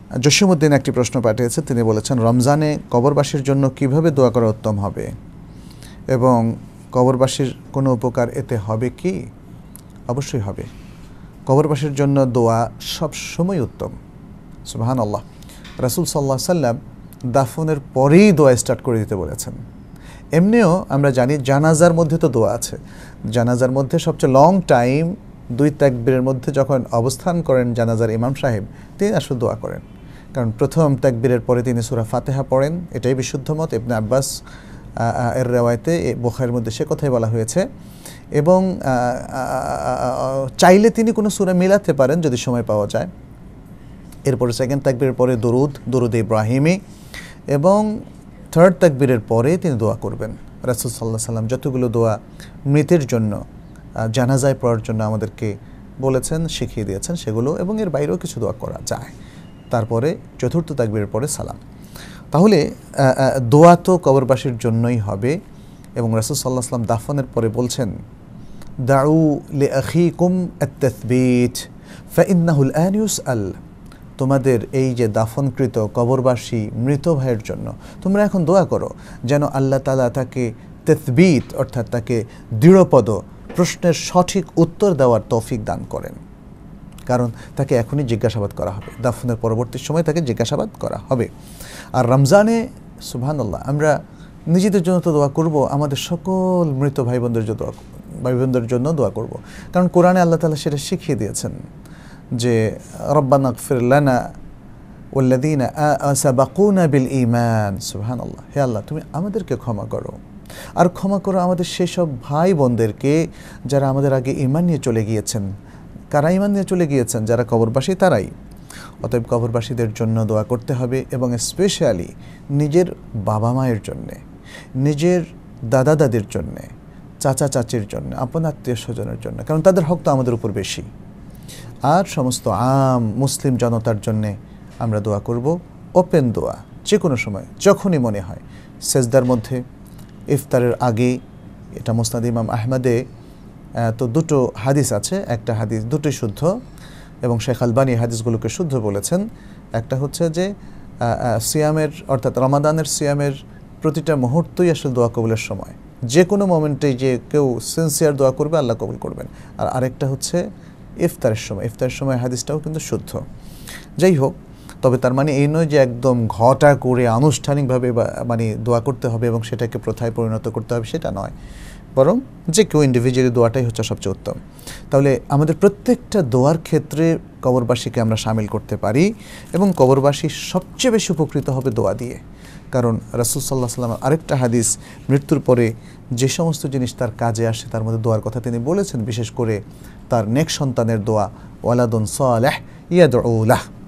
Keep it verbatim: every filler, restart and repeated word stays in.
জসিমউদ্দিন একটি প্রশ্ন পাঠিয়েছে। তিনি বলেছেন, রমজানে কবরবাসীর জন্য কিভাবে দোয়া করা উত্তম হবে এবং কবরবাসীর কোনো উপকার এতে হবে কি? অবশ্যই হবে। কবরবাসীর জন্য দোয়া সব সময় উত্তম। সুবহানাল্লাহ। রাসূল সাল্লাল্লাহু আলাইহি সাল্লাম দাফনের পরেই দোয়া স্টার্ট করে দিতে বলেছেন। এমনিও আমরা জানি জানাজার মধ্যে তো দোয়া আছে। জানাজার মধ্যে সবচেয়ে লং টাইম দুই তাকবীরের মধ্যে যখন অবস্থান করেন জানাজার ইমাম সাহেব, তিনি আসলে দোয়া করেন। কারণ প্রথম তাকবীরের পরে তিনি সূরা ফাতিহা পড়েন, এটাই বিশুদ্ধ মত। ইবনে আব্বাস এর রিওয়ায়াতে বুখারীর মধ্যে সে কথাই বলা হয়েছে। এবং চাইলে তিনি কোনো সূরা মিলাতে পারেন যদি সময় পাওয়া যায়। এরপরে সেকেন্ড তাকবীরের পরে দরুদ দরুদ ইব্রাহিমি, এবং থার্ড তাকবীরের পরে তিনি দোয়া করবেন। রাসূল সাল্লাল্লাহু আলাইহি সাল্লাম যতগুলো দোয়া মৃতের জন্য, জানাজায় পড়ার জন্য আমাদেরকে বলেছেন, শিখিয়ে দিয়েছেন সেগুলো, এবং এর বাইরেও কিছু দোয়া করা যায়। তারপরে চতুর্থ তাকবীরের পরে সালাম। তাহলে দোয়া তো কবরবাসীর জন্যই হবে। এবং রাসূল সাল্লাল্লাহু আলাইহি সাল্লাম দাফনের পরে বলছেন, দাউ লিআখিকুম আত-তাসবীত ফাইন্নাহু আল-আন ইউসআল। তোমাদের এই যে দাফনকৃত কবরবাসী মৃত ভাইয়ের জন্য তোমরা এখন দোয়া করো যেন আল্লাহ তাআলা তাকে তাসবীত অর্থাৎ তাকে দৃঢ়পদ প্রশ্নের সঠিক উত্তর দেওয়ার তৌফিক দান করেন। কারণ তাকে এখনই জিজ্ঞাসাবাদ করা হবে, দাফনের পরবর্তী সময় তাকে জিজ্ঞাসাবাদ করা হবে। আর রমজানে সুবহানাল্লাহ আমরা নিজেদের জন্য তো দোয়া করব, আমাদের সকল মৃত ভাই বোনদের জন্য ভাই বোনদের জন্য দোয়া করব। কারণ কোরআনে আল্লাহ তাআলা সেটা শিখিয়ে দিয়েছেন যে রব্বানা গফির লানা ওয়াল্লাযীনা সাবাকুনা বিল ঈমান। সুবহানাল্লাহ। হে আল্লাহ, তুমি আমাদেরকে ক্ষমা করো, আর ক্ষমা করো আমাদের সেসব ভাই বোনদেরকে যারা আমাদের আগে ঈমান নিয়ে চলে গিয়েছেন। কারা ঈমান নিয়ে চলে গিয়েছেন? যারা কবরবাসী, তারাই। অতএব কবরবাসীদের জন্য দোয়া করতে হবে, এবং স্পেশালি নিজের বাবা মায়ের জন্যে, নিজের দাদা দাদির জন্যে, চাচা চাচির জন্য, আপন আত্মীয় স্বজনের জন্য, কারণ তাদের হক তো আমাদের উপর বেশি। আর সমস্ত আম মুসলিম জনতার জন্যে আমরা দোয়া করব, ওপেন দোয়া, যে কোনো সময় যখনই মনে হয়। সেজদার মধ্যে, ইফতারের আগে। এটা মুসনাদ ইমাম আহমদে তো দুটো হাদিস আছে, একটা হাদিস দুটোই শুদ্ধ, এবং শেখ আলবানী হাদিসগুলোকে শুদ্ধ বলেছেন। একটা হচ্ছে যে সিয়ামের অর্থাৎ রমাদানের সিয়ামের প্রতিটা মুহূর্তই আসলে দোয়া কবুলের সময়। যে কোনো মোমেন্টেই যে কেউ সিনসিয়ার দোয়া করবে আল্লাহ কবুল করবেন। আর আরেকটা হচ্ছে ইফতারের সময়। ইফতারের সময় হাদিসটাও কিন্তু শুদ্ধ। যাই হোক, তবে তার মানে এই নয় যে একদম ঘটা করে আনুষ্ঠানিকভাবে মানে দোয়া করতে হবে এবং সেটাকে প্রথায় পরিণত করতে হবে, সেটা নয়। বরং যে কেউ ইন্ডিভিজুয়ালি দোয়াটাই হচ্ছে সবচেয়ে উত্তম। তাহলে আমাদের প্রত্যেকটা দোয়ার ক্ষেত্রে কবরবাসীকে আমরা সামিল করতে পারি, এবং কবরবাসী সবচেয়ে বেশি উপকৃত হবে দোয়া দিয়ে। কারণ রাসূল সাল্লাল্লাহু আলাইহি ওয়াসাল্লাম আরেকটা হাদিস, মৃত্যুর পরে যে সমস্ত জিনিস তার কাজে আসে তার মধ্যে দোয়ার কথা তিনি বলেছেন, বিশেষ করে তার নেক সন্তানের দোয়া, ওয়ালাদুন সালেহ ইয়াদউ লাহ।